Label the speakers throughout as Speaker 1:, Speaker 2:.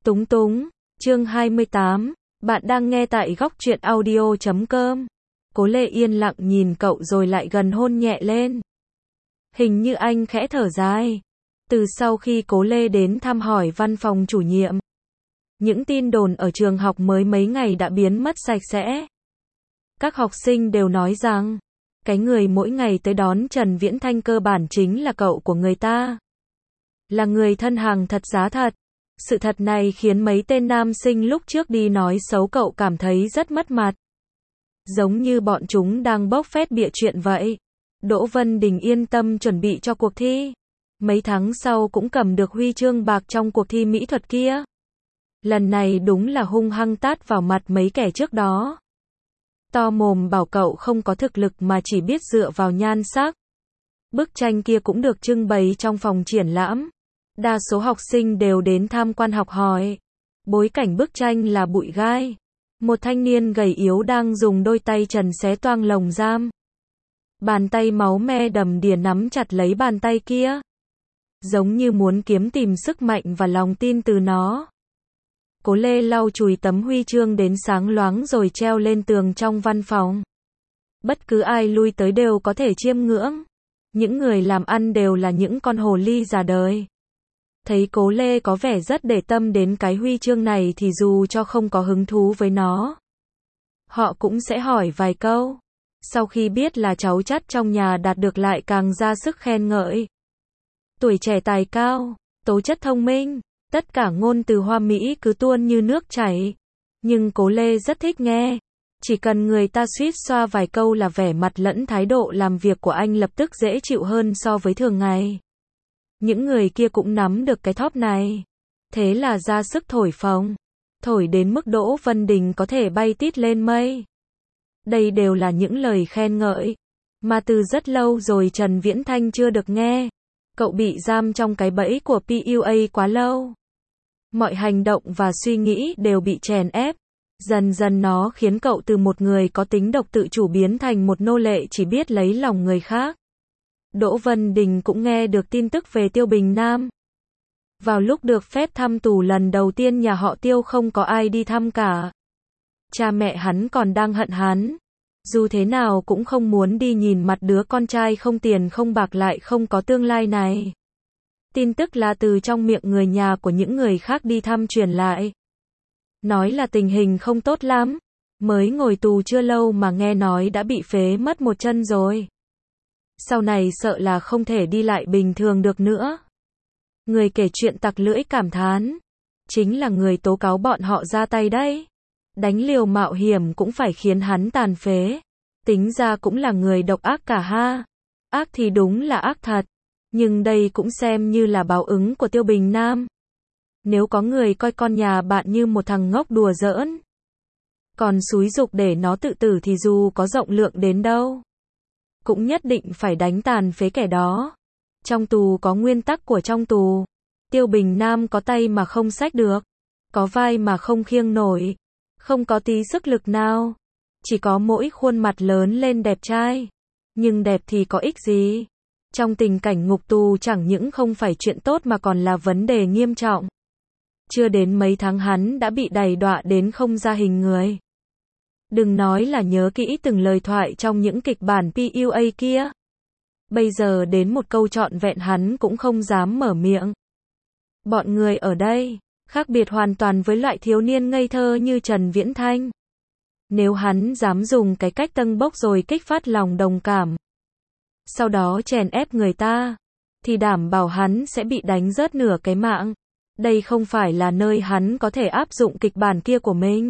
Speaker 1: Túng túng, chương 28, bạn đang nghe tại góc truyện audio.com. Cố Lê yên lặng nhìn cậu rồi lại gần hôn nhẹ lên. Hình như anh khẽ thở dài. Từ sau khi Cố Lê đến thăm hỏi văn phòng chủ nhiệm, những tin đồn ở trường học mới mấy ngày đã biến mất sạch sẽ. Các học sinh đều nói rằng, cái người mỗi ngày tới đón Trần Viễn Thanh cơ bản chính là cậu của người ta. Là người thân hàng thật giá thật. Sự thật này khiến mấy tên nam sinh lúc trước đi nói xấu cậu cảm thấy rất mất mặt. Giống như bọn chúng đang bốc phét bịa chuyện vậy. Đỗ Vân Đình yên tâm chuẩn bị cho cuộc thi. Mấy tháng sau cũng cầm được huy chương bạc trong cuộc thi mỹ thuật kia. Lần này đúng là hung hăng tát vào mặt mấy kẻ trước đó. To mồm bảo cậu không có thực lực mà chỉ biết dựa vào nhan sắc. Bức tranh kia cũng được trưng bày trong phòng triển lãm. Đa số học sinh đều đến tham quan học hỏi. Bối cảnh bức tranh là bụi gai. Một thanh niên gầy yếu đang dùng đôi tay trần xé toang lồng giam. Bàn tay máu me đầm đìa nắm chặt lấy bàn tay kia. Giống như muốn kiếm tìm sức mạnh và lòng tin từ nó. Cố Lê lau chùi tấm huy chương đến sáng loáng rồi treo lên tường trong văn phòng. Bất cứ ai lui tới đều có thể chiêm ngưỡng. Những người làm ăn đều là những con hồ ly già đời. Thấy Cố Lê có vẻ rất để tâm đến cái huy chương này thì dù cho không có hứng thú với nó, họ cũng sẽ hỏi vài câu. Sau khi biết là cháu chắt trong nhà đạt được lại càng ra sức khen ngợi. Tuổi trẻ tài cao, tố chất thông minh, tất cả ngôn từ hoa mỹ cứ tuôn như nước chảy. Nhưng Cố Lê rất thích nghe. Chỉ cần người ta suýt xoa vài câu là vẻ mặt lẫn thái độ làm việc của anh lập tức dễ chịu hơn so với thường ngày. Những người kia cũng nắm được cái thóp này. Thế là ra sức thổi phồng. Thổi đến mức Đỗ Vân Đình có thể bay tít lên mây. Đây đều là những lời khen ngợi mà từ rất lâu rồi Trần Viễn Thanh chưa được nghe. Cậu bị giam trong cái bẫy của PUA quá lâu. Mọi hành động và suy nghĩ đều bị chèn ép. Dần dần nó khiến cậu từ một người có tính độc tự chủ biến thành một nô lệ chỉ biết lấy lòng người khác. Đỗ Vân Đình cũng nghe được tin tức về Tiêu Bình Nam. Vào lúc được phép thăm tù lần đầu tiên nhà họ Tiêu không có ai đi thăm cả. Cha mẹ hắn còn đang hận hắn. Dù thế nào cũng không muốn đi nhìn mặt đứa con trai không tiền không bạc lại không có tương lai này. Tin tức là từ trong miệng người nhà của những người khác đi thăm truyền lại. Nói là tình hình không tốt lắm. Mới ngồi tù chưa lâu mà nghe nói đã bị phế mất một chân rồi. Sau này sợ là không thể đi lại bình thường được nữa. Người kể chuyện tặc lưỡi cảm thán. Chính là người tố cáo bọn họ ra tay đấy. Đánh liều mạo hiểm cũng phải khiến hắn tàn phế. Tính ra cũng là người độc ác cả ha. Ác thì đúng là ác thật. Nhưng đây cũng xem như là báo ứng của Tiêu Bình Nam. Nếu có người coi con nhà bạn như một thằng ngốc đùa giỡn, còn xúi giục để nó tự tử thì dù có rộng lượng đến đâu, cũng nhất định phải đánh tàn phế kẻ đó. Trong tù có nguyên tắc của trong tù. Tiêu Bình Nam có tay mà không xách được. Có vai mà không khiêng nổi. Không có tí sức lực nào. Chỉ có mỗi khuôn mặt lớn lên đẹp trai. Nhưng đẹp thì có ích gì? Trong tình cảnh ngục tù chẳng những không phải chuyện tốt mà còn là vấn đề nghiêm trọng. Chưa đến mấy tháng hắn đã bị đày đọa đến không ra hình người. Đừng nói là nhớ kỹ từng lời thoại trong những kịch bản PUA kia. Bây giờ đến một câu trọn vẹn hắn cũng không dám mở miệng. Bọn người ở đây, khác biệt hoàn toàn với loại thiếu niên ngây thơ như Trần Viễn Thanh. Nếu hắn dám dùng cái cách tâng bốc rồi kích phát lòng đồng cảm, sau đó chèn ép người ta, thì đảm bảo hắn sẽ bị đánh rớt nửa cái mạng. Đây không phải là nơi hắn có thể áp dụng kịch bản kia của mình.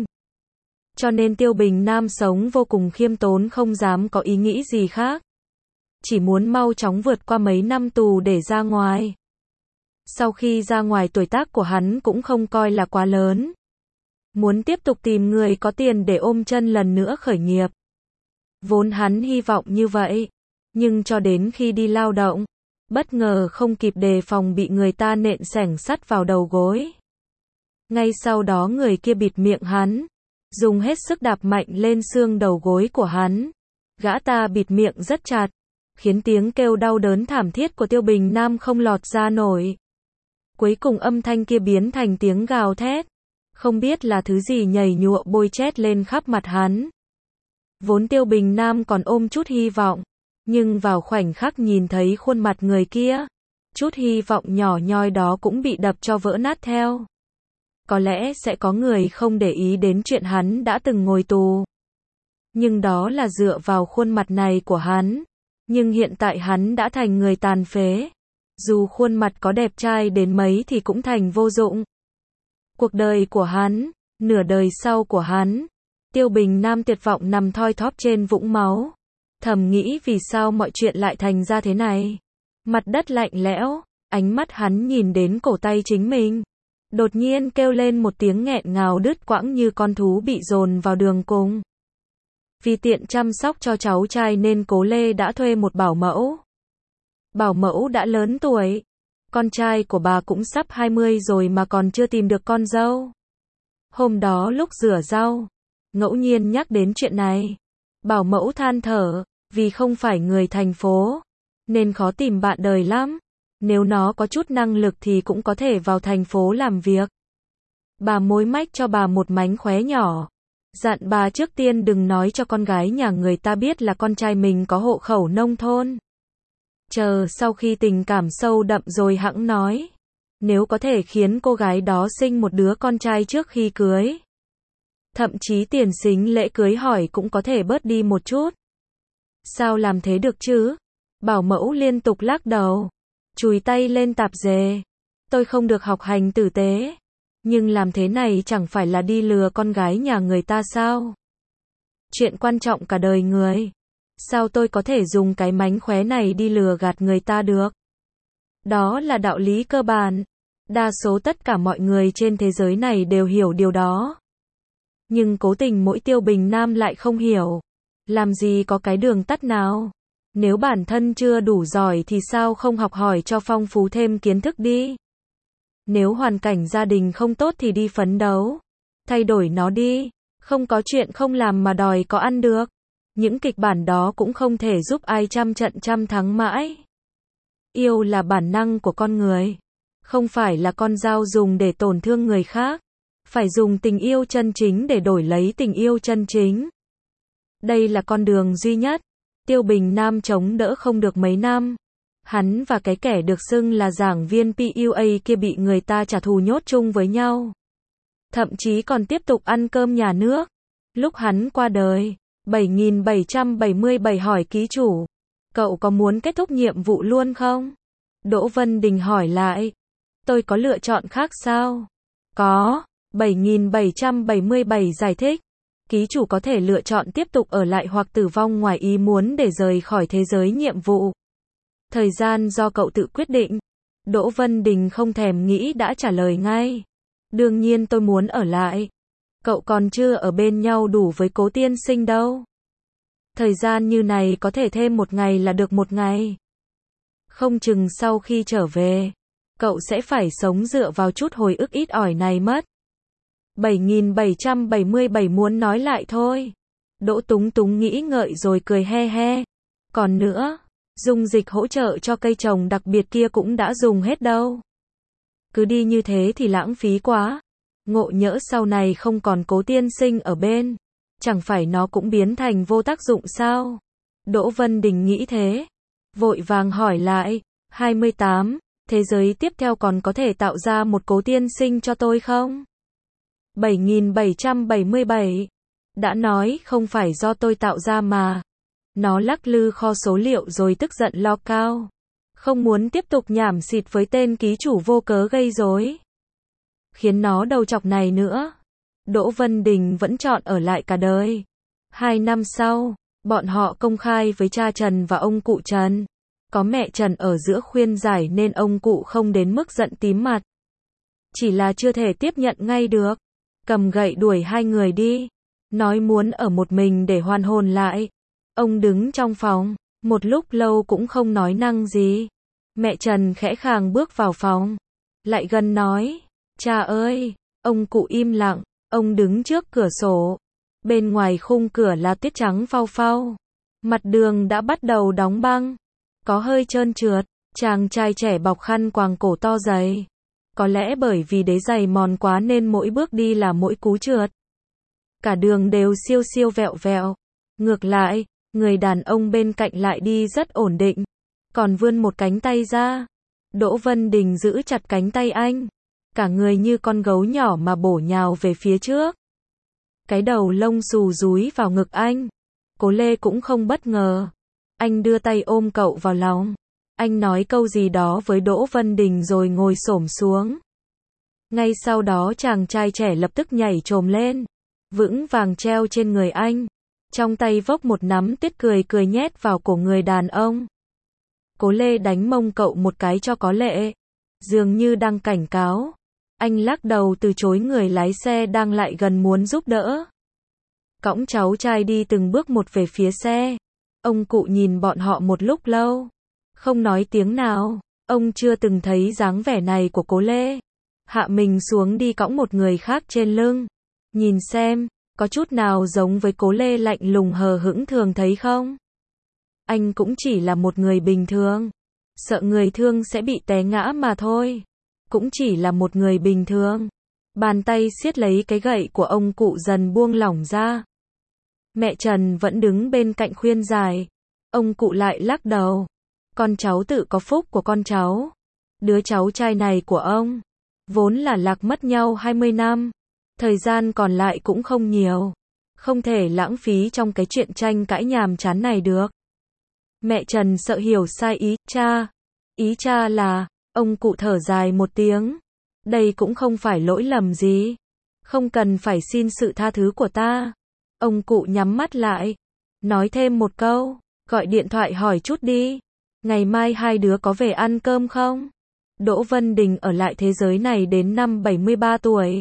Speaker 1: Cho nên Tiêu Bình Nam sống vô cùng khiêm tốn không dám có ý nghĩ gì khác. Chỉ muốn mau chóng vượt qua mấy năm tù để ra ngoài. Sau khi ra ngoài tuổi tác của hắn cũng không coi là quá lớn. Muốn tiếp tục tìm người có tiền để ôm chân lần nữa khởi nghiệp. Vốn hắn hy vọng như vậy. Nhưng cho đến khi đi lao động, bất ngờ không kịp đề phòng bị người ta nện xẻng sắt vào đầu gối. Ngay sau đó người kia bịt miệng hắn, dùng hết sức đạp mạnh lên xương đầu gối của hắn. Gã ta bịt miệng rất chặt, khiến tiếng kêu đau đớn thảm thiết của Tiêu Bình Nam không lọt ra nổi. Cuối cùng âm thanh kia biến thành tiếng gào thét. Không biết là thứ gì nhảy nhụa bôi chét lên khắp mặt hắn. Vốn Tiêu Bình Nam còn ôm chút hy vọng. Nhưng vào khoảnh khắc nhìn thấy khuôn mặt người kia, chút hy vọng nhỏ nhoi đó cũng bị đập cho vỡ nát theo. Có lẽ sẽ có người không để ý đến chuyện hắn đã từng ngồi tù. Nhưng đó là dựa vào khuôn mặt này của hắn. Nhưng hiện tại hắn đã thành người tàn phế. Dù khuôn mặt có đẹp trai đến mấy thì cũng thành vô dụng. Cuộc đời của hắn, nửa đời sau của hắn, Tiêu Bình Nam tuyệt vọng nằm thoi thóp trên vũng máu. Thầm nghĩ vì sao mọi chuyện lại thành ra thế này. Mặt đất lạnh lẽo, ánh mắt hắn nhìn đến cổ tay chính mình. Đột nhiên kêu lên một tiếng nghẹn ngào đứt quãng như con thú bị dồn vào đường cùng. Vì tiện chăm sóc cho cháu trai nên Cố Lê đã thuê một bảo mẫu. Bảo mẫu đã lớn tuổi. Con trai của bà cũng sắp 20 rồi mà còn chưa tìm được con dâu. Hôm đó lúc rửa rau, ngẫu nhiên nhắc đến chuyện này. Bảo mẫu than thở, vì không phải người thành phố, nên khó tìm bạn đời lắm. Nếu nó có chút năng lực thì cũng có thể vào thành phố làm việc. Bà mối mách cho bà một mánh khóe nhỏ. Dặn bà trước tiên đừng nói cho con gái nhà người ta biết là con trai mình có hộ khẩu nông thôn. Chờ sau khi tình cảm sâu đậm rồi hẵng nói. Nếu có thể khiến cô gái đó sinh một đứa con trai trước khi cưới. Thậm chí tiền sính lễ cưới hỏi cũng có thể bớt đi một chút. Sao làm thế được chứ? Bảo mẫu liên tục lắc đầu. Chùi tay lên tạp dề. Tôi không được học hành tử tế. Nhưng làm thế này chẳng phải là đi lừa con gái nhà người ta sao? Chuyện quan trọng cả đời người. Sao tôi có thể dùng cái mánh khóe này đi lừa gạt người ta được? Đó là đạo lý cơ bản. Đa số tất cả mọi người trên thế giới này đều hiểu điều đó. Nhưng cố tình mỗi Tiêu Bình Nam lại không hiểu. Làm gì có cái đường tắt nào? Nếu bản thân chưa đủ giỏi thì sao không học hỏi cho phong phú thêm kiến thức đi? Nếu hoàn cảnh gia đình không tốt thì đi phấn đấu. Thay đổi nó đi. Không có chuyện không làm mà đòi có ăn được. Những kịch bản đó cũng không thể giúp ai trăm trận trăm thắng mãi. Yêu là bản năng của con người. Không phải là con dao dùng để tổn thương người khác. Phải dùng tình yêu chân chính để đổi lấy tình yêu chân chính. Đây là con đường duy nhất. Tiêu Bình Nam chống đỡ không được mấy năm. Hắn và cái kẻ được xưng là giảng viên PUA kia bị người ta trả thù nhốt chung với nhau. Thậm chí còn tiếp tục ăn cơm nhà nước. Lúc hắn qua đời, 7777 hỏi ký chủ. Cậu có muốn kết thúc nhiệm vụ luôn không? Đỗ Vân Đình hỏi lại. Tôi có lựa chọn khác sao? Có. 7777 giải thích. Ký chủ có thể lựa chọn tiếp tục ở lại hoặc tử vong ngoài ý muốn để rời khỏi thế giới nhiệm vụ. Thời gian do cậu tự quyết định. Đỗ Vân Đình không thèm nghĩ đã trả lời ngay. Đương nhiên tôi muốn ở lại. Cậu còn chưa ở bên nhau đủ với Cố tiên sinh đâu. Thời gian như này có thể thêm một ngày là được một ngày. Không chừng sau khi trở về, cậu sẽ phải sống dựa vào chút hồi ức ít ỏi này mất. 7777 muốn nói lại thôi. Đỗ Túng Túng nghĩ ngợi rồi cười he he. Còn nữa, dung dịch hỗ trợ cho cây trồng đặc biệt kia cũng đã dùng hết đâu. Cứ đi như thế thì lãng phí quá. Ngộ nhỡ sau này không còn Cố tiên sinh ở bên. Chẳng phải nó cũng biến thành vô tác dụng sao? Đỗ Vân Đình nghĩ thế. Vội vàng hỏi lại. 28. Thế giới tiếp theo còn có thể tạo ra một Cố tiên sinh cho tôi không? 7777. Đã nói không phải do tôi tạo ra mà. Nó lắc lư kho số liệu rồi tức giận lo cao. Không muốn tiếp tục nhảm xịt với tên ký chủ vô cớ gây rối. Khiến nó đầu chọc này nữa. Đỗ Vân Đình vẫn chọn ở lại cả đời. 2 năm sau, bọn họ công khai với cha Trần và ông cụ Trần. Có mẹ Trần ở giữa khuyên giải nên ông cụ không đến mức giận tím mặt. Chỉ là chưa thể tiếp nhận ngay được. Cầm gậy đuổi hai người đi. Nói muốn ở một mình để hoàn hồn lại. Ông đứng trong phòng, một lúc lâu cũng không nói năng gì. Mẹ Trần khẽ khàng bước vào phòng. Lại gần nói, cha ơi, ông cụ im lặng, ông đứng trước cửa sổ. Bên ngoài khung cửa là tuyết trắng phau phau. Mặt đường đã bắt đầu đóng băng. Có hơi trơn trượt, chàng trai trẻ bọc khăn quàng cổ to dày. Có lẽ bởi vì đế giày mòn quá nên mỗi bước đi là mỗi cú trượt. Cả đường đều siêu siêu vẹo vẹo. Ngược lại, người đàn ông bên cạnh lại đi rất ổn định, còn vươn một cánh tay ra. Đỗ Vân Đình giữ chặt cánh tay anh, cả người như con gấu nhỏ mà bổ nhào về phía trước. Cái đầu lông xù dúi vào ngực anh. Cố Lê cũng không bất ngờ. Anh đưa tay ôm cậu vào lòng. Anh nói câu gì đó với Đỗ Vân Đình rồi ngồi xổm xuống. Ngay sau đó chàng trai trẻ lập tức nhảy chồm lên, vững vàng treo trên người anh. Trong tay vốc một nắm tiết cười cười nhét vào cổ người đàn ông. Cố Lê đánh mông cậu một cái cho có lệ, dường như đang cảnh cáo. Anh lắc đầu từ chối người lái xe đang lại gần muốn giúp đỡ. Cõng cháu trai đi từng bước một về phía xe. Ông cụ nhìn bọn họ một lúc lâu, không nói tiếng nào. Ông chưa từng thấy dáng vẻ này của Cố Lê. Hạ mình xuống đi cõng một người khác trên lưng. Nhìn xem, có chút nào giống với Cố Lê lạnh lùng hờ hững thường thấy không? Anh cũng chỉ là một người bình thường. Sợ người thương sẽ bị té ngã mà thôi. Cũng chỉ là một người bình thường. Bàn tay siết lấy cái gậy của ông cụ dần buông lỏng ra. Mẹ Trần vẫn đứng bên cạnh khuyên giải. Ông cụ lại lắc đầu. Con cháu tự có phúc của con cháu. Đứa cháu trai này của ông vốn là lạc mất nhau 20 năm. Thời gian còn lại cũng không nhiều. Không thể lãng phí trong cái chuyện tranh cãi nhàm chán này được. Mẹ Trần sợ hiểu sai ý cha. Ý cha là, ông cụ thở dài một tiếng. Đây cũng không phải lỗi lầm gì. Không cần phải xin sự tha thứ của ta. Ông cụ nhắm mắt lại. Nói thêm một câu. Gọi điện thoại hỏi chút đi. Ngày mai hai đứa có về ăn cơm không? Đỗ Vân Đình ở lại thế giới này đến năm 73 tuổi.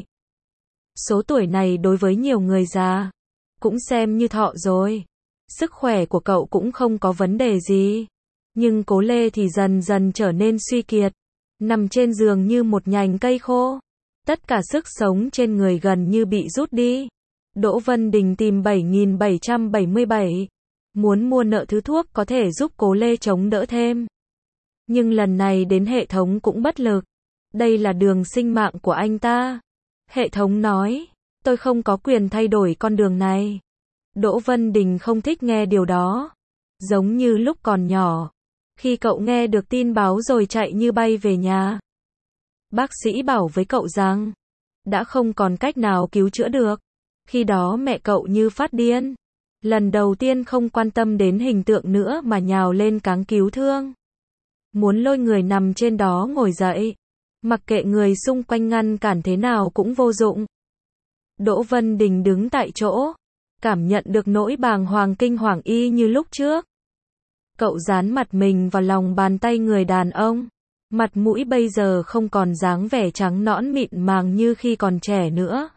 Speaker 1: Số tuổi này đối với nhiều người già cũng xem như thọ rồi. Sức khỏe của cậu cũng không có vấn đề gì. Nhưng Cố Lê thì dần dần trở nên suy kiệt. Nằm trên giường như một nhành cây khô. Tất cả sức sống trên người gần như bị rút đi. Đỗ Vân Đình tìm 7.777. Muốn mua nợ thứ thuốc có thể giúp Cố Lê chống đỡ thêm. Nhưng lần này đến hệ thống cũng bất lực. Đây là đường sinh mạng của anh ta. Hệ thống nói, tôi không có quyền thay đổi con đường này. Đỗ Vân Đình không thích nghe điều đó. Giống như lúc còn nhỏ. Khi cậu nghe được tin báo rồi chạy như bay về nhà. Bác sĩ bảo với cậu rằng, đã không còn cách nào cứu chữa được. Khi đó mẹ cậu như phát điên. Lần đầu tiên không quan tâm đến hình tượng nữa mà nhào lên cáng cứu thương. Muốn lôi người nằm trên đó ngồi dậy. Mặc kệ người xung quanh ngăn cản thế nào cũng vô dụng. Đỗ Vân Đình đứng tại chỗ. Cảm nhận được nỗi bàng hoàng kinh hoàng y như lúc trước. Cậu dán mặt mình vào lòng bàn tay người đàn ông. Mặt mũi bây giờ không còn dáng vẻ trắng nõn mịn màng như khi còn trẻ nữa.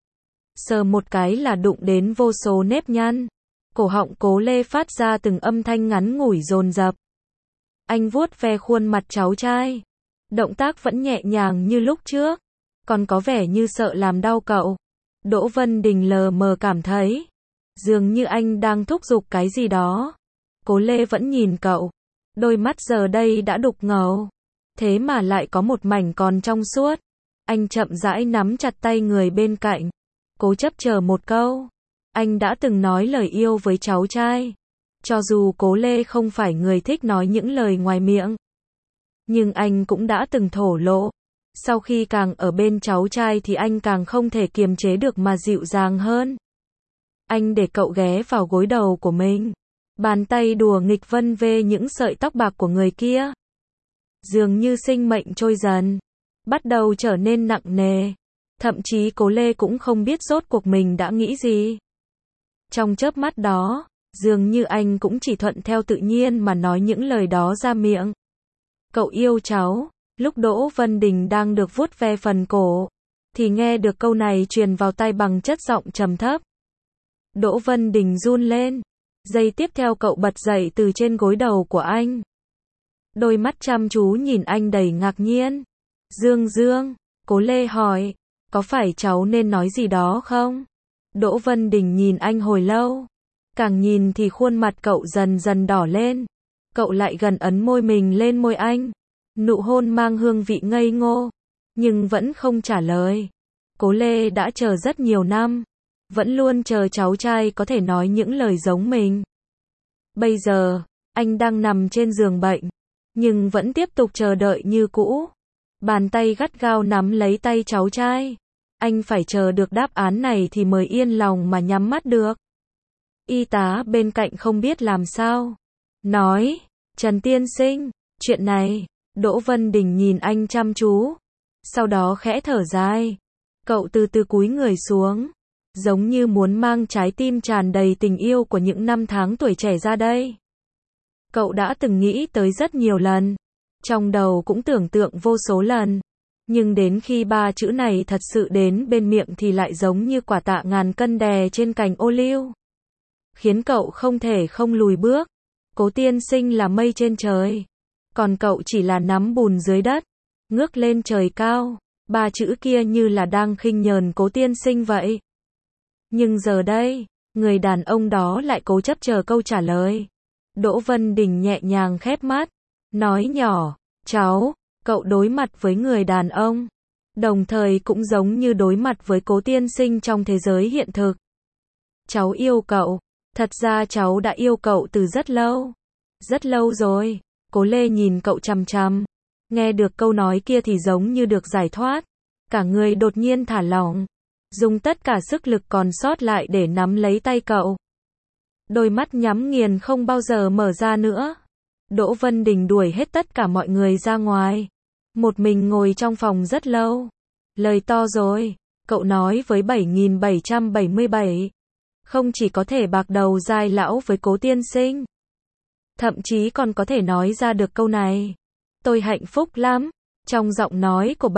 Speaker 1: Sờ một cái là đụng đến vô số nếp nhăn. Cổ họng Cố Lê phát ra từng âm thanh ngắn ngủi dồn dập. Anh vuốt ve khuôn mặt cháu trai. Động tác vẫn nhẹ nhàng như lúc trước. Còn có vẻ như sợ làm đau cậu. Đỗ Vân Đình lờ mờ cảm thấy. Dường như anh đang thúc giục cái gì đó. Cố Lê vẫn nhìn cậu. Đôi mắt giờ đây đã đục ngầu. Thế mà lại có một mảnh còn trong suốt. Anh chậm rãi nắm chặt tay người bên cạnh. Cố chấp chờ một câu. Anh đã từng nói lời yêu với cháu trai. Cho dù Cố Lê không phải người thích nói những lời ngoài miệng. Nhưng anh cũng đã từng thổ lộ. Sau khi càng ở bên cháu trai thì anh càng không thể kiềm chế được mà dịu dàng hơn. Anh để cậu ghé vào gối đầu của mình. Bàn tay đùa nghịch vân vê những sợi tóc bạc của người kia. Dường như sinh mệnh trôi dần. Bắt đầu trở nên nặng nề. Thậm chí Cố Lê cũng không biết rốt cuộc mình đã nghĩ gì. Trong chớp mắt đó, dường như anh cũng chỉ thuận theo tự nhiên mà nói những lời đó ra miệng. Cậu yêu cháu. Lúc Đỗ Vân Đình đang được vuốt ve phần cổ, thì nghe được câu này truyền vào tai bằng chất giọng trầm thấp. Đỗ Vân Đình run lên. Giây tiếp theo cậu bật dậy từ trên gối đầu của anh. Đôi mắt chăm chú nhìn anh đầy ngạc nhiên. Dương Dương, Cố Lê hỏi, có phải cháu nên nói gì đó không? Đỗ Vân Đình nhìn anh hồi lâu. Càng nhìn thì khuôn mặt cậu dần dần đỏ lên. Cậu lại gần ấn môi mình lên môi anh. Nụ hôn mang hương vị ngây ngô. nhưng vẫn không trả lời. Cố Lê đã chờ rất nhiều năm, vẫn luôn chờ cháu trai có thể nói những lời giống mình. Bây giờ, anh đang nằm trên giường bệnh, nhưng vẫn tiếp tục chờ đợi như cũ. Bàn tay gắt gao nắm lấy tay cháu trai. Anh phải chờ được đáp án này thì mới yên lòng mà nhắm mắt được. Y tá bên cạnh không biết làm sao. Nói, Trần tiên sinh, chuyện này. Đỗ Vân Đình nhìn anh chăm chú. Sau đó khẽ thở dài. Cậu từ từ cúi người xuống. Giống như muốn mang trái tim tràn đầy tình yêu của những năm tháng tuổi trẻ ra đây. Cậu đã từng nghĩ tới rất nhiều lần. Trong đầu cũng tưởng tượng vô số lần. Nhưng đến khi ba chữ này thật sự đến bên miệng thì lại giống như quả tạ ngàn cân đè trên cành ô liu. Khiến cậu không thể không lùi bước. Cố tiên sinh là mây trên trời. Còn cậu chỉ là nắm bùn dưới đất. Ngước lên trời cao. Ba chữ kia như là đang khinh nhờn cố tiên sinh vậy. Nhưng giờ đây, người đàn ông đó lại cố chấp chờ câu trả lời. Đỗ Vân Đình nhẹ nhàng khép mắt. Nói nhỏ, cháu, cậu đối mặt với người đàn ông. Đồng thời cũng giống như đối mặt với cố tiên sinh trong thế giới hiện thực. Cháu yêu cậu. Thật ra cháu đã yêu cậu từ rất lâu. Rất lâu rồi. Cố Lê nhìn cậu chằm chằm. Nghe được câu nói kia thì giống như được giải thoát. Cả người đột nhiên thả lỏng. Dùng tất cả sức lực còn sót lại để nắm lấy tay cậu. Đôi mắt nhắm nghiền không bao giờ mở ra nữa. Đỗ Vân Đình đuổi hết tất cả mọi người ra ngoài. Một mình ngồi trong phòng rất lâu. Lời to rồi. Cậu nói với 7777. Không chỉ có thể bạc đầu dai lão với cố tiên sinh. Thậm chí còn có thể nói ra được câu này. Tôi hạnh phúc lắm. Trong giọng nói của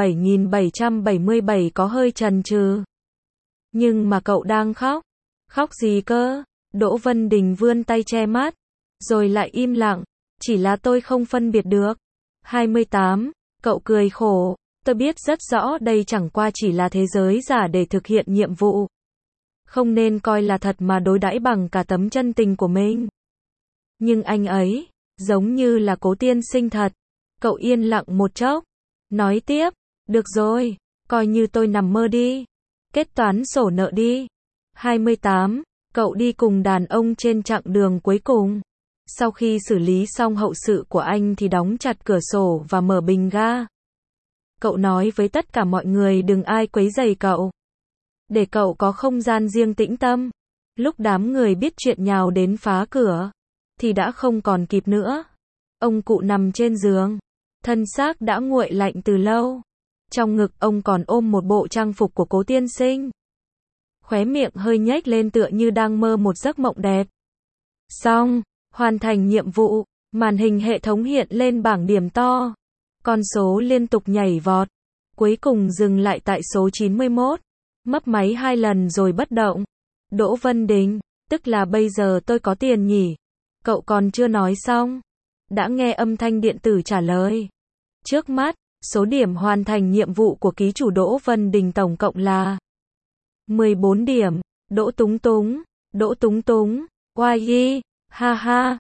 Speaker 1: 7777 có hơi chần chừ. Nhưng mà cậu đang khóc. Khóc gì cơ? Đỗ Vân Đình vươn tay che mắt. Rồi lại im lặng. Chỉ là tôi không phân biệt được. 28. Cậu cười khổ. Tôi biết rất rõ đây chẳng qua chỉ là thế giới giả để thực hiện nhiệm vụ. Không nên coi là thật mà đối đãi bằng cả tấm chân tình của mình. Nhưng anh ấy, giống như là cố tiên sinh thật. Cậu yên lặng một chốc. Nói tiếp, được rồi, coi như tôi nằm mơ đi. Kết toán sổ nợ đi. 28. Cậu đi cùng đàn ông trên chặng đường cuối cùng. Sau khi xử lý xong hậu sự của anh thì đóng chặt cửa sổ và mở bình ga. Cậu nói với tất cả mọi người đừng ai quấy rầy cậu. Để cậu có không gian riêng tĩnh tâm. Lúc đám người biết chuyện nhào đến phá cửa, thì đã không còn kịp nữa. Ông cụ nằm trên giường. Thân xác đã nguội lạnh từ lâu. Trong ngực ông còn ôm một bộ trang phục của cố tiên sinh. Khóe miệng hơi nhếch lên tựa như đang mơ một giấc mộng đẹp. Xong, hoàn thành nhiệm vụ, màn hình hệ thống hiện lên bảng điểm to. Con số liên tục nhảy vọt. Cuối cùng dừng lại tại số 91. Mấp máy 2 lần rồi bất động. Đỗ Vân Đình, tức là bây giờ tôi có tiền nhỉ? Cậu còn chưa nói xong. Đã nghe âm thanh điện tử trả lời. Trước mắt, số điểm hoàn thành nhiệm vụ của ký chủ Đỗ Vân Đình tổng cộng là 14 điểm. Đỗ Túng Túng, Đỗ Túng Túng, YY, ha ha,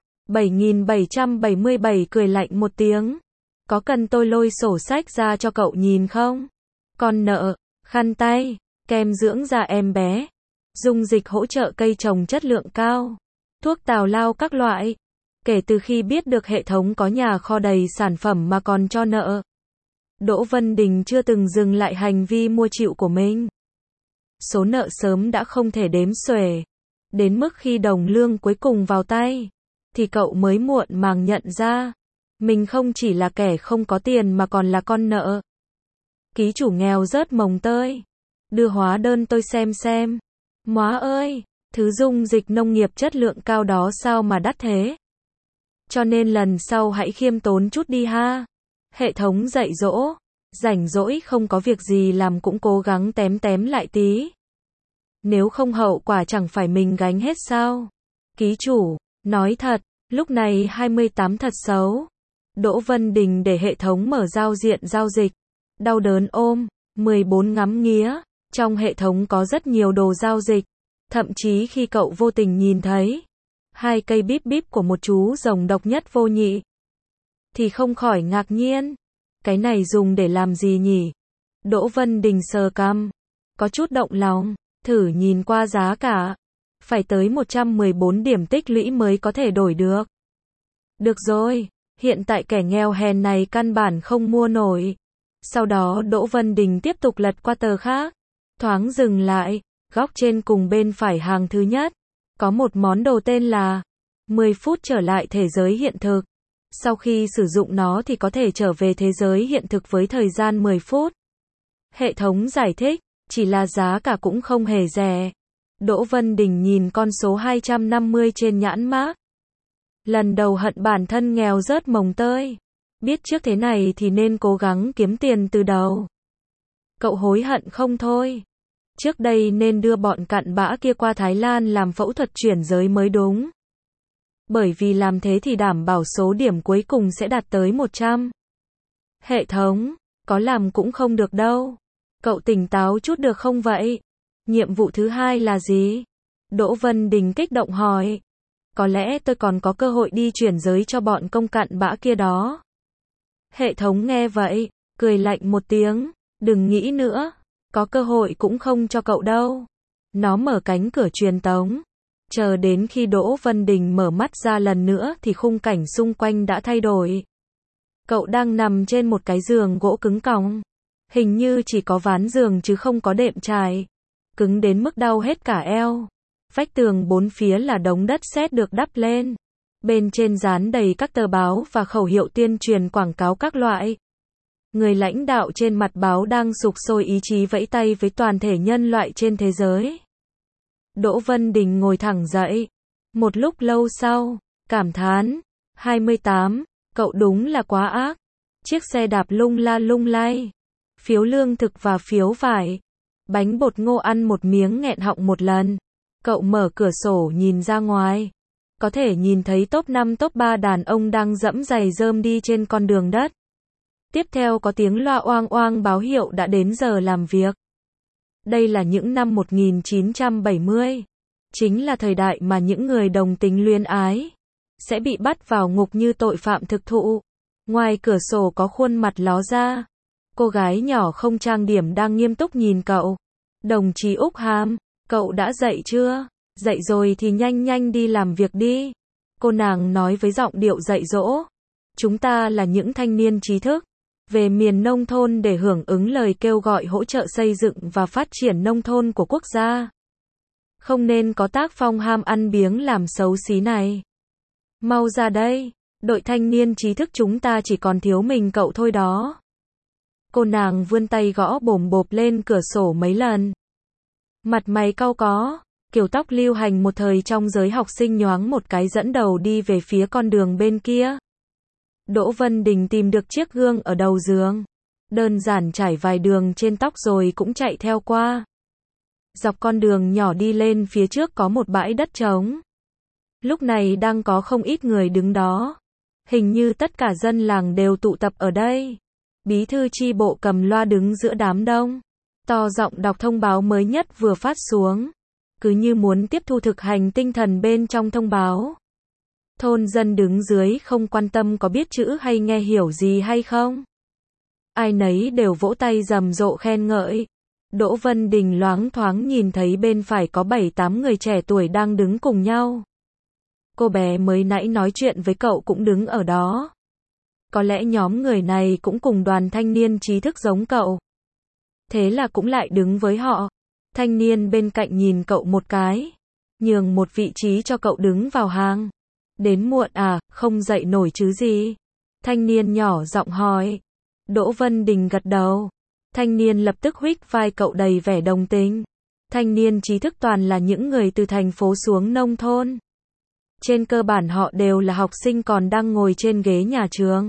Speaker 1: 7777 cười lạnh một tiếng. Có cần tôi lôi sổ sách ra cho cậu nhìn không? Con nợ, khăn tay, kem dưỡng da em bé, dung dịch hỗ trợ cây trồng chất lượng cao, thuốc tào lao các loại. Kể từ khi biết được hệ thống có nhà kho đầy sản phẩm mà còn cho nợ, Đỗ Vân Đình chưa từng dừng lại hành vi mua chịu của mình. Số nợ sớm đã không thể đếm xuể. Đến mức khi đồng lương cuối cùng vào tay, thì cậu mới muộn màng nhận ra, mình không chỉ là kẻ không có tiền mà còn là con nợ. Ký chủ nghèo rớt mồng tơi. Đưa hóa đơn tôi xem. Móa ơi, thứ dung dịch nông nghiệp chất lượng cao đó sao mà đắt thế? Cho nên lần sau hãy khiêm tốn chút đi ha. Hệ thống dạy dỗ. Rảnh rỗi không có việc gì làm cũng cố gắng tém lại tí. Nếu không hậu quả chẳng phải mình gánh hết sao? Ký chủ, nói thật, lúc này 28 thật xấu. Đỗ Vân Đình để hệ thống mở giao diện giao dịch. Đau đớn ôm. 14 ngắm nghía. Trong hệ thống có rất nhiều đồ giao dịch. Thậm chí khi cậu vô tình nhìn thấy 2 cây bíp bíp của một chú rồng độc nhất vô nhị, thì không khỏi ngạc nhiên. Cái này dùng để làm gì nhỉ? Đỗ Vân Đình sờ cằm, có chút động lòng, thử nhìn qua giá cả. Phải tới 114 điểm tích lũy mới có thể đổi được. Được rồi, hiện tại kẻ nghèo hèn này căn bản không mua nổi. Sau đó Đỗ Vân Đình tiếp tục lật qua tờ khác. Thoáng dừng lại, góc trên cùng bên phải hàng thứ nhất. Có một món đồ tên là 10 phút trở lại thế giới hiện thực. Sau khi sử dụng nó thì có thể trở về thế giới hiện thực với thời gian 10 phút. Hệ thống giải thích, chỉ là giá cả cũng không hề rẻ. Đỗ Vân Đình nhìn con số 250 trên nhãn mác. Lần đầu hận bản thân nghèo rớt mồng tơi. Biết trước thế này thì nên cố gắng kiếm tiền từ đầu. Cậu hối hận không thôi. Trước đây nên đưa bọn cặn bã kia qua Thái Lan làm phẫu thuật chuyển giới mới đúng. Bởi vì làm thế thì đảm bảo số điểm cuối cùng sẽ đạt tới 100. Hệ thống, có làm cũng không được đâu. Cậu tỉnh táo chút được không vậy? Nhiệm vụ thứ hai là gì? Đỗ Vân Đình kích động hỏi. Có lẽ tôi còn có cơ hội đi chuyển giới cho bọn công cặn bã kia đó. Hệ thống nghe vậy, cười lạnh một tiếng. Đừng nghĩ nữa. Có cơ hội cũng không cho cậu đâu. Nó mở cánh cửa truyền tống. Chờ đến khi Đỗ Vân Đình mở mắt ra lần nữa thì khung cảnh xung quanh đã thay đổi. Cậu đang nằm trên một cái giường gỗ cứng còng. Hình như chỉ có ván giường chứ không có đệm trải. Cứng đến mức đau hết cả eo. Vách tường bốn phía là đống đất sét được đắp lên. Bên trên dán đầy các tờ báo và khẩu hiệu tuyên truyền quảng cáo các loại. Người lãnh đạo trên mặt báo đang sục sôi ý chí vẫy tay với toàn thể nhân loại trên thế giới. Đỗ Vân Đình ngồi thẳng dậy. Một lúc lâu sau, cảm thán. 28, cậu đúng là quá ác. Chiếc xe đạp lung la lung lay. Phiếu lương thực và phiếu vải. Bánh bột ngô ăn một miếng nghẹn họng một lần. Cậu mở cửa sổ nhìn ra ngoài. Có thể nhìn thấy top 5 top 3 đàn ông đang dẫm giày rơm đi trên con đường đất. Tiếp theo có tiếng loa oang oang báo hiệu đã đến giờ làm việc. Đây là những năm 1970. Chính là thời đại mà những người đồng tính luyến ái sẽ bị bắt vào ngục như tội phạm thực thụ. Ngoài cửa sổ có khuôn mặt ló ra. Cô gái nhỏ không trang điểm đang nghiêm túc nhìn cậu. Đồng chí Úc Hàm, cậu đã dậy chưa? Dậy rồi thì nhanh nhanh đi làm việc đi. Cô nàng nói với giọng điệu dạy dỗ. Chúng ta là những thanh niên trí thức. Về miền nông thôn để hưởng ứng lời kêu gọi hỗ trợ xây dựng và phát triển nông thôn của quốc gia. Không nên có tác phong ham ăn biếng làm xấu xí này. Mau ra đây, đội thanh niên trí thức chúng ta chỉ còn thiếu mình cậu thôi đó. Cô nàng vươn tay gõ bồm bộp lên cửa sổ mấy lần. Mặt mày cau có, kiểu tóc lưu hành một thời trong giới học sinh nhoáng một cái dẫn đầu đi về phía con đường bên kia. Đỗ Vân Đình tìm được chiếc gương ở đầu giường. Đơn giản trải vài đường trên tóc rồi cũng chạy theo qua. Dọc con đường nhỏ đi lên phía trước có một bãi đất trống. Lúc này đang có không ít người đứng đó. Hình như tất cả dân làng đều tụ tập ở đây. Bí thư chi bộ cầm loa đứng giữa đám đông. To giọng đọc thông báo mới nhất vừa phát xuống. Cứ như muốn tiếp thu thực hành tinh thần bên trong thông báo. Thôn dân đứng dưới không quan tâm có biết chữ hay nghe hiểu gì hay không. Ai nấy đều vỗ tay rầm rộ khen ngợi. Đỗ Vân Đình loáng thoáng nhìn thấy bên phải có 7-8 người trẻ tuổi đang đứng cùng nhau. Cô bé mới nãy nói chuyện với cậu cũng đứng ở đó. Có lẽ nhóm người này cũng cùng đoàn thanh niên trí thức giống cậu. Thế là cũng lại đứng với họ. Thanh niên bên cạnh nhìn cậu một cái. Nhường một vị trí cho cậu đứng vào hàng. Đến muộn à, không dậy nổi chứ gì? Thanh niên nhỏ giọng hỏi. Đỗ Vân Đình gật đầu. Thanh niên lập tức huých vai cậu đầy vẻ đồng tình. Thanh niên trí thức toàn là những người từ thành phố xuống nông thôn. Trên cơ bản họ đều là học sinh còn đang ngồi trên ghế nhà trường.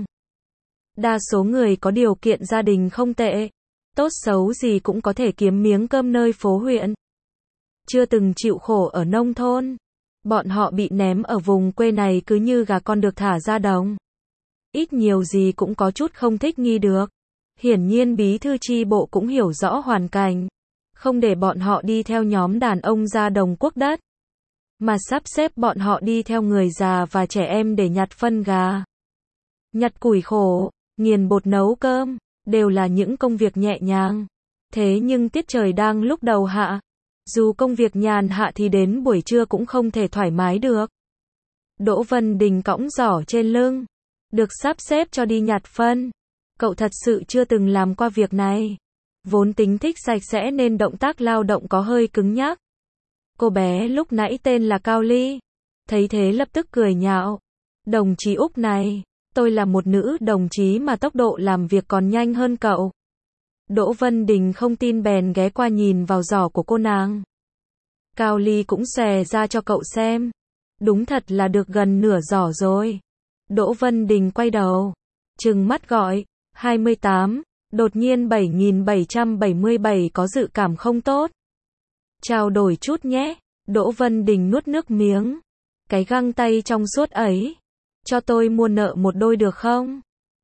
Speaker 1: Đa số người có điều kiện gia đình không tệ. Tốt xấu gì cũng có thể kiếm miếng cơm nơi phố huyện. Chưa từng chịu khổ ở nông thôn. Bọn họ bị ném ở vùng quê này cứ như gà con được thả ra đồng. Ít nhiều gì cũng có chút không thích nghi được. Hiển nhiên bí thư chi bộ cũng hiểu rõ hoàn cảnh. Không để bọn họ đi theo nhóm đàn ông ra đồng cuốc đất. Mà sắp xếp bọn họ đi theo người già và trẻ em để nhặt phân gà. Nhặt củi khổ, nghiền bột nấu cơm. đều là những công việc nhẹ nhàng. Thế nhưng tiết trời đang lúc đầu hạ. Dù công việc nhàn hạ thì đến buổi trưa cũng không thể thoải mái được. Đỗ Vân Đình cõng giỏ trên lưng. Được sắp xếp cho đi nhặt phân. Cậu thật sự chưa từng làm qua việc này. Vốn tính thích sạch sẽ nên động tác lao động có hơi cứng nhắc. Cô bé lúc nãy tên là Cao Ly. Thấy thế lập tức cười nhạo. Đồng chí Úc này, tôi là một nữ đồng chí mà tốc độ làm việc còn nhanh hơn cậu. Đỗ Vân Đình không tin bèn ghé qua nhìn vào giỏ của cô nàng. Cao Ly cũng xòe ra cho cậu xem. Đúng thật là được gần nửa giỏ rồi. Đỗ Vân Đình quay đầu, trừng mắt gọi, 28, đột nhiên 7777 có dự cảm không tốt. Trao đổi chút nhé. Đỗ Vân Đình nuốt nước miếng. Cái găng tay trong suốt ấy, cho tôi mua nợ một đôi được không?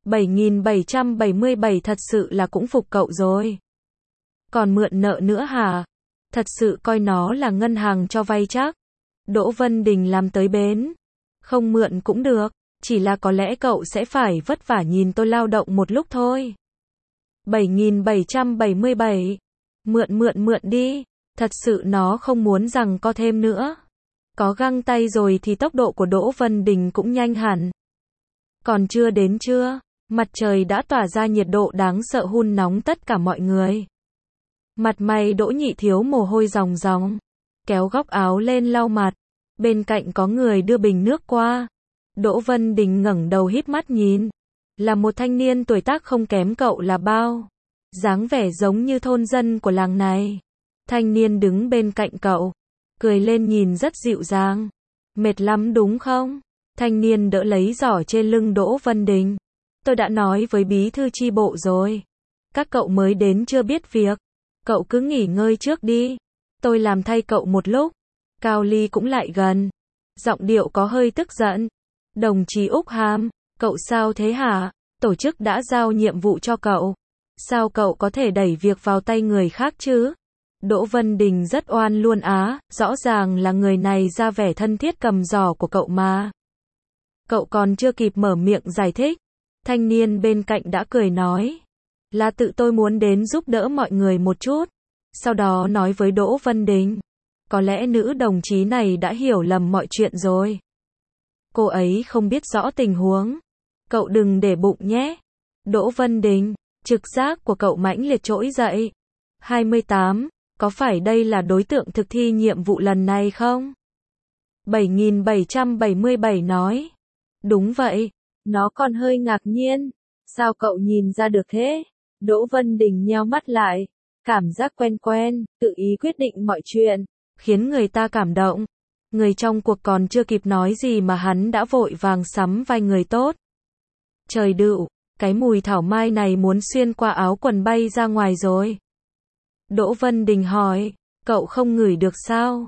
Speaker 1: 7777 thật sự là cũng phục cậu rồi. Còn mượn nợ nữa hả? Thật sự coi nó là ngân hàng cho vay chắc. Đỗ Vân Đình làm tới bến. Không mượn cũng được, chỉ là có lẽ cậu sẽ phải vất vả nhìn tôi lao động một lúc thôi. 7777. Mượn đi. Thật sự nó không muốn rằng co thêm nữa. Có găng tay rồi thì tốc độ của Đỗ Vân Đình cũng nhanh hẳn. Còn chưa đến trưa, mặt trời đã tỏa ra nhiệt độ đáng sợ hun nóng tất cả mọi người. Mặt mày Đỗ Nhị Thiếu mồ hôi ròng ròng, kéo góc áo lên lau mặt. Bên cạnh có người đưa bình nước qua. Đỗ Vân Đình ngẩng đầu híp mắt nhìn. Là một thanh niên tuổi tác không kém cậu là bao. Dáng vẻ giống như thôn dân của làng này. Thanh niên đứng bên cạnh cậu, cười lên nhìn rất dịu dàng. Mệt lắm đúng không? Thanh niên đỡ lấy giỏ trên lưng Đỗ Vân Đình. Tôi đã nói với bí thư chi bộ rồi. Các cậu mới đến chưa biết việc. Cậu cứ nghỉ ngơi trước đi. Tôi làm thay cậu một lúc. Cao Ly cũng lại gần. Giọng điệu có hơi tức giận. Đồng chí Úc Hàm, cậu sao thế hả? Tổ chức đã giao nhiệm vụ cho cậu. Sao cậu có thể đẩy việc vào tay người khác chứ? Đỗ Vân Đình rất oan luôn á, rõ ràng là người này ra vẻ thân thiết cầm giỏ của cậu mà. Cậu còn chưa kịp mở miệng giải thích. Thanh niên bên cạnh đã cười nói. Là tự tôi muốn đến giúp đỡ mọi người một chút. Sau đó nói với Đỗ Vân Đình. Có lẽ nữ đồng chí này đã hiểu lầm mọi chuyện rồi. Cô ấy không biết rõ tình huống. Cậu đừng để bụng nhé. Đỗ Vân Đình, trực giác của cậu mãnh liệt trỗi dậy. 28, có phải đây là đối tượng thực thi nhiệm vụ lần này không? 7777 nói. Đúng vậy. Nó còn hơi ngạc nhiên. Sao cậu nhìn ra được thế? Đỗ Vân Đình nheo mắt lại. Cảm giác quen quen, tự ý quyết định mọi chuyện, khiến người ta cảm động. Người trong cuộc còn chưa kịp nói gì mà hắn đã vội vàng sắm vai người tốt. Trời đựu, cái mùi thảo mai này muốn xuyên qua áo quần bay ra ngoài rồi. Đỗ Vân Đình hỏi, cậu không ngửi được sao?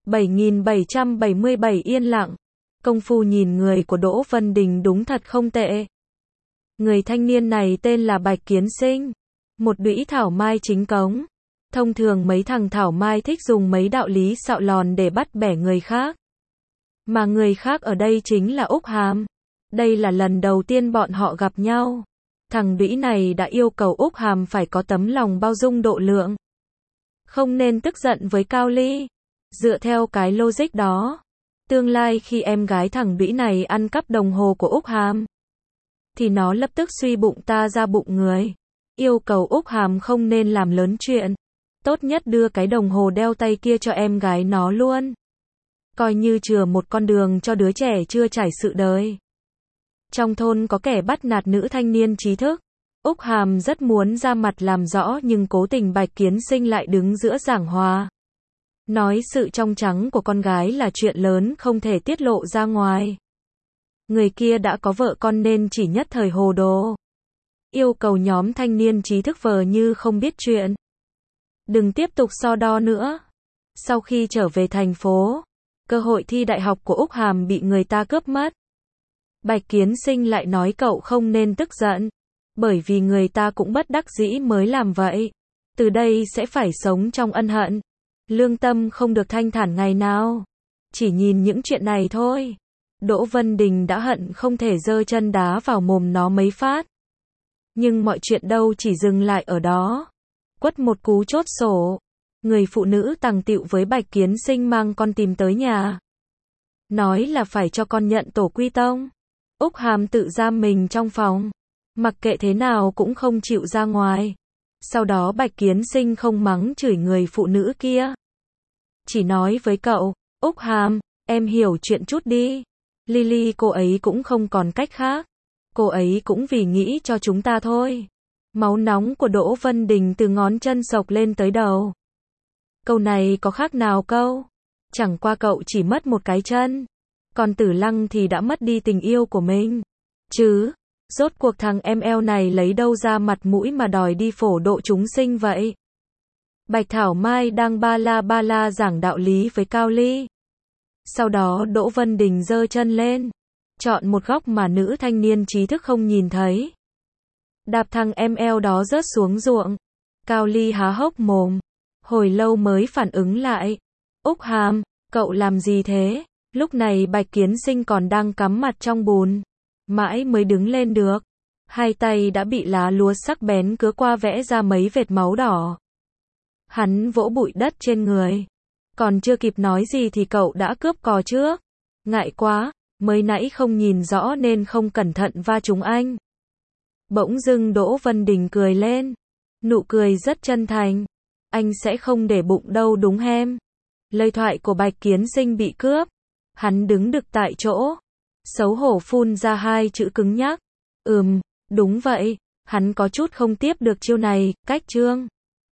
Speaker 1: 7777 yên lặng. Công phu nhìn người của Đỗ Vân Đình đúng thật không tệ. Người thanh niên này tên là Bạch Kiến Sinh. Một đũy thảo mai chính cống. Thông thường mấy thằng thảo mai thích dùng mấy đạo lý xạo lòn để bắt bẻ người khác. Mà người khác ở đây chính là Úc Hàm. Đây là lần đầu tiên bọn họ gặp nhau. Thằng đũy này đã yêu cầu Úc Hàm phải có tấm lòng bao dung độ lượng. Không nên tức giận với Cao Ly. Dựa theo cái logic đó, tương lai khi em gái thằng đũy này ăn cắp đồng hồ của Úc Hàm, thì nó lập tức suy bụng ta ra bụng người. Yêu cầu Úc Hàm không nên làm lớn chuyện. Tốt nhất đưa cái đồng hồ đeo tay kia cho em gái nó luôn. Coi như chừa một con đường cho đứa trẻ chưa trải sự đời. Trong thôn có kẻ bắt nạt nữ thanh niên trí thức. Úc Hàm rất muốn ra mặt làm rõ nhưng cố tình Bạch Kiến Sinh lại đứng giữa giảng hòa. Nói sự trong trắng của con gái là chuyện lớn không thể tiết lộ ra ngoài. Người kia đã có vợ con nên chỉ nhất thời hồ đồ. Yêu cầu nhóm thanh niên trí thức vờ như không biết chuyện. Đừng tiếp tục so đo nữa. Sau khi trở về thành phố, cơ hội thi đại học của Úc Hàm bị người ta cướp mất. Bạch Kiến Sinh lại nói cậu không nên tức giận. Bởi vì người ta cũng bất đắc dĩ mới làm vậy. Từ đây sẽ phải sống trong ân hận. Lương tâm không được thanh thản ngày nào. Chỉ nhìn những chuyện này thôi. Đỗ Vân Đình đã hận không thể giơ chân đá vào mồm nó mấy phát. Nhưng mọi chuyện đâu chỉ dừng lại ở đó. Quất một cú chốt sổ. Người phụ nữ tằng tịu với Bạch Kiến Sinh mang con tìm tới nhà. Nói là phải cho con nhận tổ quy tông. Úc Hàm tự giam mình trong phòng. Mặc kệ thế nào cũng không chịu ra ngoài. Sau đó Bạch Kiến Sinh không mắng chửi người phụ nữ kia. Chỉ nói với cậu, Úc Hàm, em hiểu chuyện chút đi. Lily cô ấy cũng không còn cách khác. Cô ấy cũng vì nghĩ cho chúng ta thôi. Máu nóng của Đỗ Vân Đình từ ngón chân xộc lên tới đầu. Câu này có khác nào câu? Chẳng qua cậu chỉ mất một cái chân. Còn Tử Lăng thì đã mất đi tình yêu của mình. Chứ, rốt cuộc thằng em eo này lấy đâu ra mặt mũi mà đòi đi phổ độ chúng sinh vậy? Bạch Thảo Mai đang ba la giảng đạo lý với Cao Ly. Sau đó Đỗ Vân Đình giơ chân lên. Chọn một góc mà nữ thanh niên trí thức không nhìn thấy. Đạp thằng em eo đó rớt xuống ruộng. Cao Ly há hốc mồm. Hồi lâu mới phản ứng lại. Úc Hàm, cậu làm gì thế? Lúc này Bạch Kiến Sinh còn đang cắm mặt trong bùn. Mãi mới đứng lên được. Hai tay đã bị lá lúa sắc bén cứa qua vẽ ra mấy vệt máu đỏ. Hắn vỗ bụi đất trên người. Còn chưa kịp nói gì thì cậu đã cướp cò trước. Ngại quá, mới nãy không nhìn rõ nên không cẩn thận va trúng anh. Bỗng dưng Đỗ Vân Đình cười lên. Nụ cười rất chân thành. Anh sẽ không để bụng đâu đúng hem. Lời thoại của Bạch Kiến Sinh bị cướp. Hắn đứng đực tại chỗ. Xấu hổ phun ra hai chữ cứng nhắc. Đúng vậy. Hắn có chút không tiếp được chiêu này, cách Trương.